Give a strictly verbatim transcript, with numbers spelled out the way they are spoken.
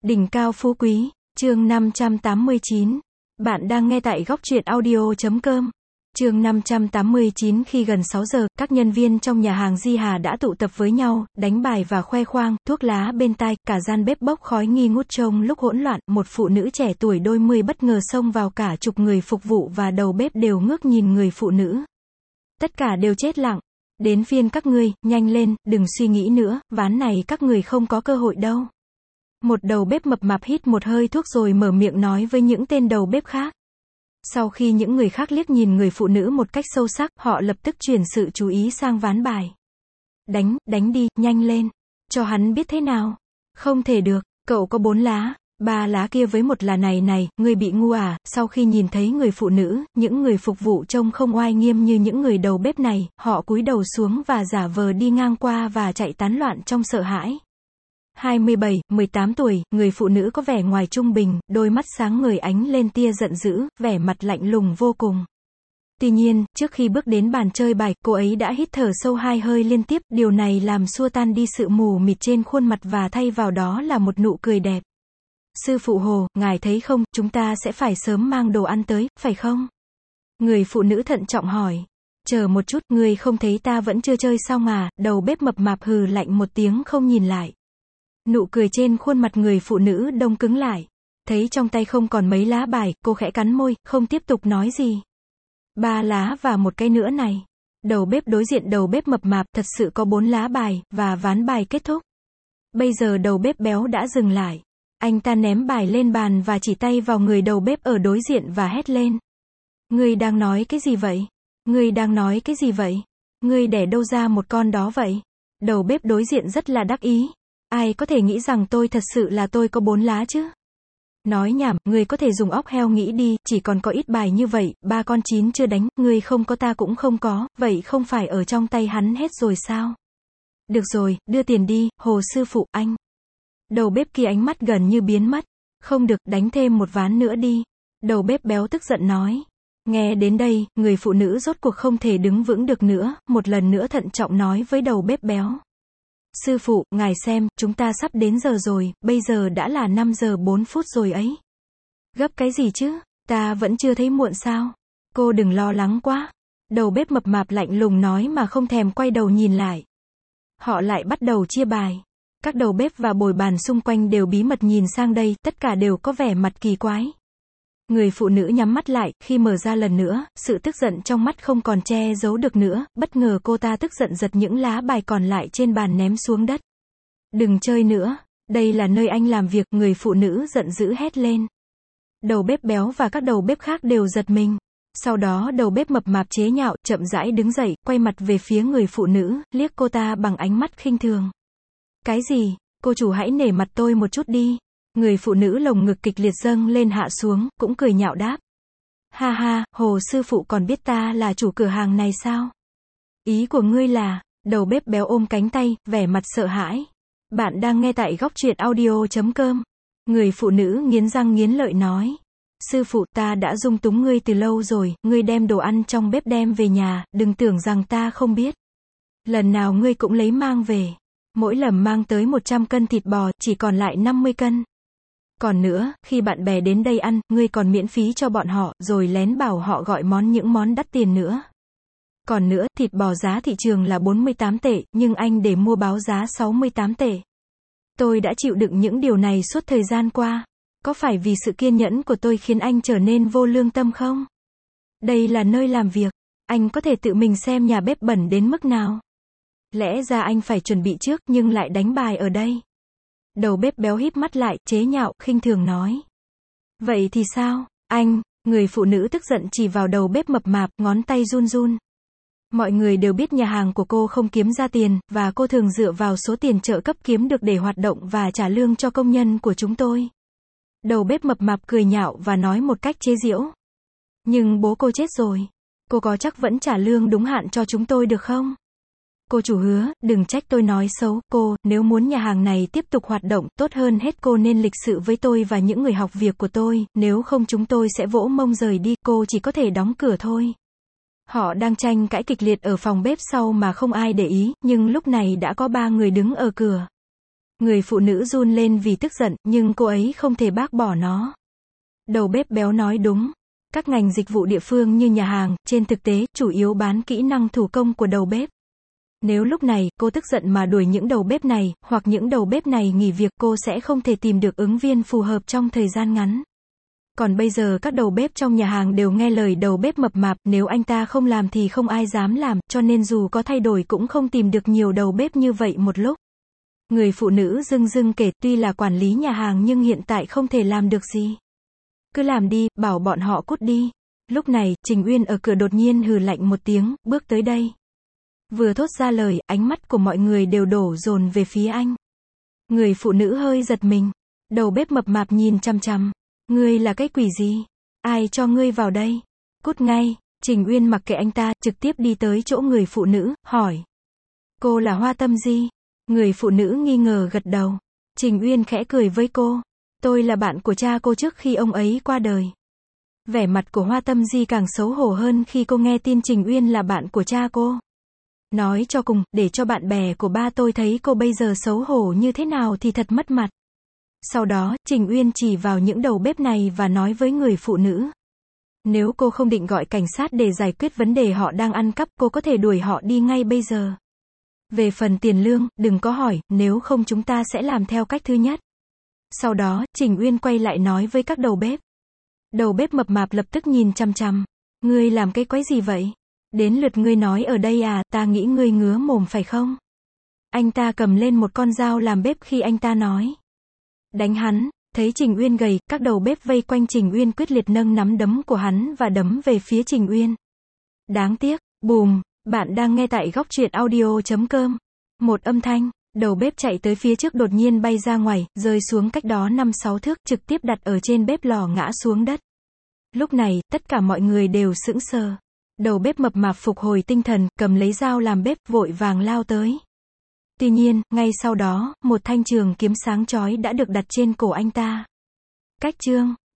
Đỉnh cao phú quý, chương năm trăm tám mươi chín. Bạn đang nghe tại góc truyện audio chấm com. Chương năm trăm tám mươi chín. Khi gần sáu giờ, các nhân viên trong nhà hàng Di Hà đã tụ tập với nhau, đánh bài và khoe khoang, thuốc lá bên tai, cả gian bếp bốc khói nghi ngút. Trông lúc hỗn loạn, một phụ nữ trẻ tuổi đôi mươi bất ngờ xông vào, cả chục người phục vụ và đầu bếp đều ngước nhìn người phụ nữ. Tất cả đều chết lặng. Đến phiên các ngươi, nhanh lên, đừng suy nghĩ nữa, ván này các người không có cơ hội đâu. Một đầu bếp mập mạp hít một hơi thuốc rồi mở miệng nói với những tên đầu bếp khác. Sau khi những người khác liếc nhìn người phụ nữ một cách sâu sắc, họ lập tức chuyển sự chú ý sang ván bài. Đánh, đánh đi, nhanh lên. Cho hắn biết thế nào. Không thể được, cậu có bốn lá, ba lá kia với một là này này, ngươi bị ngu à. Sau khi nhìn thấy người phụ nữ, những người phục vụ trông không oai nghiêm như những người đầu bếp này, họ cúi đầu xuống và giả vờ đi ngang qua và chạy tán loạn trong sợ hãi. hai mươi bảy, mười tám tuổi, người phụ nữ có vẻ ngoài trung bình, đôi mắt sáng ngời ánh lên tia giận dữ, vẻ mặt lạnh lùng vô cùng. Tuy nhiên, trước khi bước đến bàn chơi bài, cô ấy đã hít thở sâu hai hơi liên tiếp, điều này làm xua tan đi sự mù mịt trên khuôn mặt và thay vào đó là một nụ cười đẹp. Sư phụ Hồ, ngài thấy không, chúng ta sẽ phải sớm mang đồ ăn tới, phải không? Người phụ nữ thận trọng hỏi. Chờ một chút, ngươi không thấy ta vẫn chưa chơi xong à? Đầu bếp mập mạp hừ lạnh một tiếng không nhìn lại. Nụ cười trên khuôn mặt người phụ nữ đông cứng lại. Thấy trong tay không còn mấy lá bài, cô khẽ cắn môi, không tiếp tục nói gì. Ba lá và một cái nữa này. Đầu bếp đối diện đầu bếp mập mạp thật sự có bốn lá bài, và ván bài kết thúc. Bây giờ đầu bếp béo đã dừng lại. Anh ta ném bài lên bàn và chỉ tay vào người đầu bếp ở đối diện và hét lên. Ngươi đang nói cái gì vậy? Ngươi đang nói cái gì vậy? Ngươi đẻ đâu ra một con đó vậy? Đầu bếp đối diện rất là đắc ý. Ai có thể nghĩ rằng tôi thật sự là tôi có bốn lá chứ? Nói nhảm, ngươi có thể dùng óc heo nghĩ đi, chỉ còn có ít bài như vậy, ba con chín chưa đánh, ngươi không có ta cũng không có, vậy không phải ở trong tay hắn hết rồi sao? Được rồi, đưa tiền đi, Hồ sư phụ, anh. Đầu bếp kia ánh mắt gần như biến mất. Không được, đánh thêm một ván nữa đi. Đầu bếp béo tức giận nói. Nghe đến đây, người phụ nữ rốt cuộc không thể đứng vững được nữa, một lần nữa thận trọng nói với đầu bếp béo. Sư phụ, ngài xem, chúng ta sắp đến giờ rồi, bây giờ đã là năm giờ bốn phút rồi ấy. Gấp cái gì chứ, ta vẫn chưa thấy muộn sao? Cô đừng lo lắng quá. Đầu bếp mập mạp lạnh lùng nói mà không thèm quay đầu nhìn lại. Họ lại bắt đầu chia bài. Các đầu bếp và bồi bàn xung quanh đều bí mật nhìn sang đây, tất cả đều có vẻ mặt kỳ quái. Người phụ nữ nhắm mắt lại, khi mở ra lần nữa, sự tức giận trong mắt không còn che giấu được nữa, bất ngờ cô ta tức giận giật những lá bài còn lại trên bàn ném xuống đất. Đừng chơi nữa, đây là nơi anh làm việc, người phụ nữ giận dữ hét lên. Đầu bếp béo và các đầu bếp khác đều giật mình. Sau đó đầu bếp mập mạp chế nhạo, chậm rãi đứng dậy, quay mặt về phía người phụ nữ, liếc cô ta bằng ánh mắt khinh thường. Cái gì, cô chủ hãy nể mặt tôi một chút đi. Người phụ nữ lồng ngực kịch liệt dâng lên hạ xuống, cũng cười nhạo đáp. Ha ha, Hồ sư phụ còn biết ta là chủ cửa hàng này sao? Ý của ngươi là, đầu bếp béo ôm cánh tay, vẻ mặt sợ hãi. Bạn đang nghe tại góc truyện audio chấm com. Người phụ nữ nghiến răng nghiến lợi nói. Sư phụ, ta đã dung túng ngươi từ lâu rồi, ngươi đem đồ ăn trong bếp đem về nhà, đừng tưởng rằng ta không biết. Lần nào ngươi cũng lấy mang về. Mỗi lần mang tới một trăm cân thịt bò, chỉ còn lại năm mươi cân. Còn nữa, khi bạn bè đến đây ăn, ngươi còn miễn phí cho bọn họ, rồi lén bảo họ gọi món những món đắt tiền nữa. Còn nữa, thịt bò giá thị trường là bốn mươi tám tệ, nhưng anh để mua báo giá sáu mươi tám tệ. Tôi đã chịu đựng những điều này suốt thời gian qua. Có phải vì sự kiên nhẫn của tôi khiến anh trở nên vô lương tâm không? Đây là nơi làm việc. Anh có thể tự mình xem nhà bếp bẩn đến mức nào. Lẽ ra anh phải chuẩn bị trước, nhưng lại đánh bài ở đây. Đầu bếp béo híp mắt lại, chế nhạo, khinh thường nói. Vậy thì sao, anh? Người phụ nữ tức giận chỉ vào đầu bếp mập mạp, ngón tay run run. Mọi người đều biết nhà hàng của cô không kiếm ra tiền, và cô thường dựa vào số tiền trợ cấp kiếm được để hoạt động và trả lương cho công nhân của chúng tôi. Đầu bếp mập mạp cười nhạo và nói một cách chế giễu. Nhưng bố cô chết rồi. Cô có chắc vẫn trả lương đúng hạn cho chúng tôi được không? Cô chủ hứa, đừng trách tôi nói xấu, cô, nếu muốn nhà hàng này tiếp tục hoạt động, tốt hơn hết cô nên lịch sự với tôi và những người học việc của tôi, nếu không chúng tôi sẽ vỗ mông rời đi, cô chỉ có thể đóng cửa thôi. Họ đang tranh cãi kịch liệt ở phòng bếp sau mà không ai để ý, nhưng lúc này đã có ba người đứng ở cửa. Người phụ nữ run lên vì tức giận, nhưng cô ấy không thể bác bỏ nó. Đầu bếp béo nói đúng. Các ngành dịch vụ địa phương như nhà hàng, trên thực tế, chủ yếu bán kỹ năng thủ công của đầu bếp. Nếu lúc này, cô tức giận mà đuổi những đầu bếp này, hoặc những đầu bếp này nghỉ việc, cô sẽ không thể tìm được ứng viên phù hợp trong thời gian ngắn. Còn bây giờ các đầu bếp trong nhà hàng đều nghe lời đầu bếp mập mạp, nếu anh ta không làm thì không ai dám làm, cho nên dù có thay đổi cũng không tìm được nhiều đầu bếp như vậy một lúc. Người phụ nữ dưng dưng kể, tuy là quản lý nhà hàng nhưng hiện tại không thể làm được gì. Cứ làm đi, bảo bọn họ cút đi. Lúc này, Trình Uyên ở cửa đột nhiên hừ lạnh một tiếng, bước tới đây. Vừa thốt ra lời, ánh mắt của mọi người đều đổ dồn về phía anh. Người phụ nữ hơi giật mình. Đầu bếp mập mạp nhìn chằm chằm. Ngươi là cái quỷ gì? Ai cho ngươi vào đây? Cút ngay. Trình Uyên mặc kệ anh ta, trực tiếp đi tới chỗ người phụ nữ, hỏi. Cô là Hoa Tâm Di? Người phụ nữ nghi ngờ gật đầu. Trình Uyên khẽ cười với cô. Tôi là bạn của cha cô trước khi ông ấy qua đời. Vẻ mặt của Hoa Tâm Di càng xấu hổ hơn khi cô nghe tin Trình Uyên là bạn của cha cô. Nói cho cùng, để cho bạn bè của ba tôi thấy cô bây giờ xấu hổ như thế nào thì thật mất mặt. Sau đó, Trình Uyên chỉ vào những đầu bếp này và nói với người phụ nữ. Nếu cô không định gọi cảnh sát để giải quyết vấn đề họ đang ăn cắp, cô có thể đuổi họ đi ngay bây giờ. Về phần tiền lương, đừng có hỏi, nếu không chúng ta sẽ làm theo cách thứ nhất. Sau đó, Trình Uyên quay lại nói với các đầu bếp. Đầu bếp mập mạp lập tức nhìn chằm chằm. Ngươi làm cái quái gì vậy? Đến lượt ngươi nói ở đây à, ta nghĩ ngươi ngứa mồm phải không? Anh ta cầm lên một con dao làm bếp khi anh ta nói. Đánh hắn. Thấy Trình Uyên gầy, các đầu bếp vây quanh Trình Uyên quyết liệt nâng nắm đấm của hắn và đấm về phía Trình Uyên. Đáng tiếc, bùm, bạn đang nghe tại góc truyện audio chấm com. Một âm thanh, đầu bếp chạy tới phía trước đột nhiên bay ra ngoài, rơi xuống cách đó năm sáu thước, trực tiếp đặt ở trên bếp lò ngã xuống đất. Lúc này, tất cả mọi người đều sững sờ. Đầu bếp mập mạp phục hồi tinh thần, cầm lấy dao làm bếp, vội vàng lao tới. Tuy nhiên, ngay sau đó, một thanh trường kiếm sáng chói đã được đặt trên cổ anh ta. Cách chương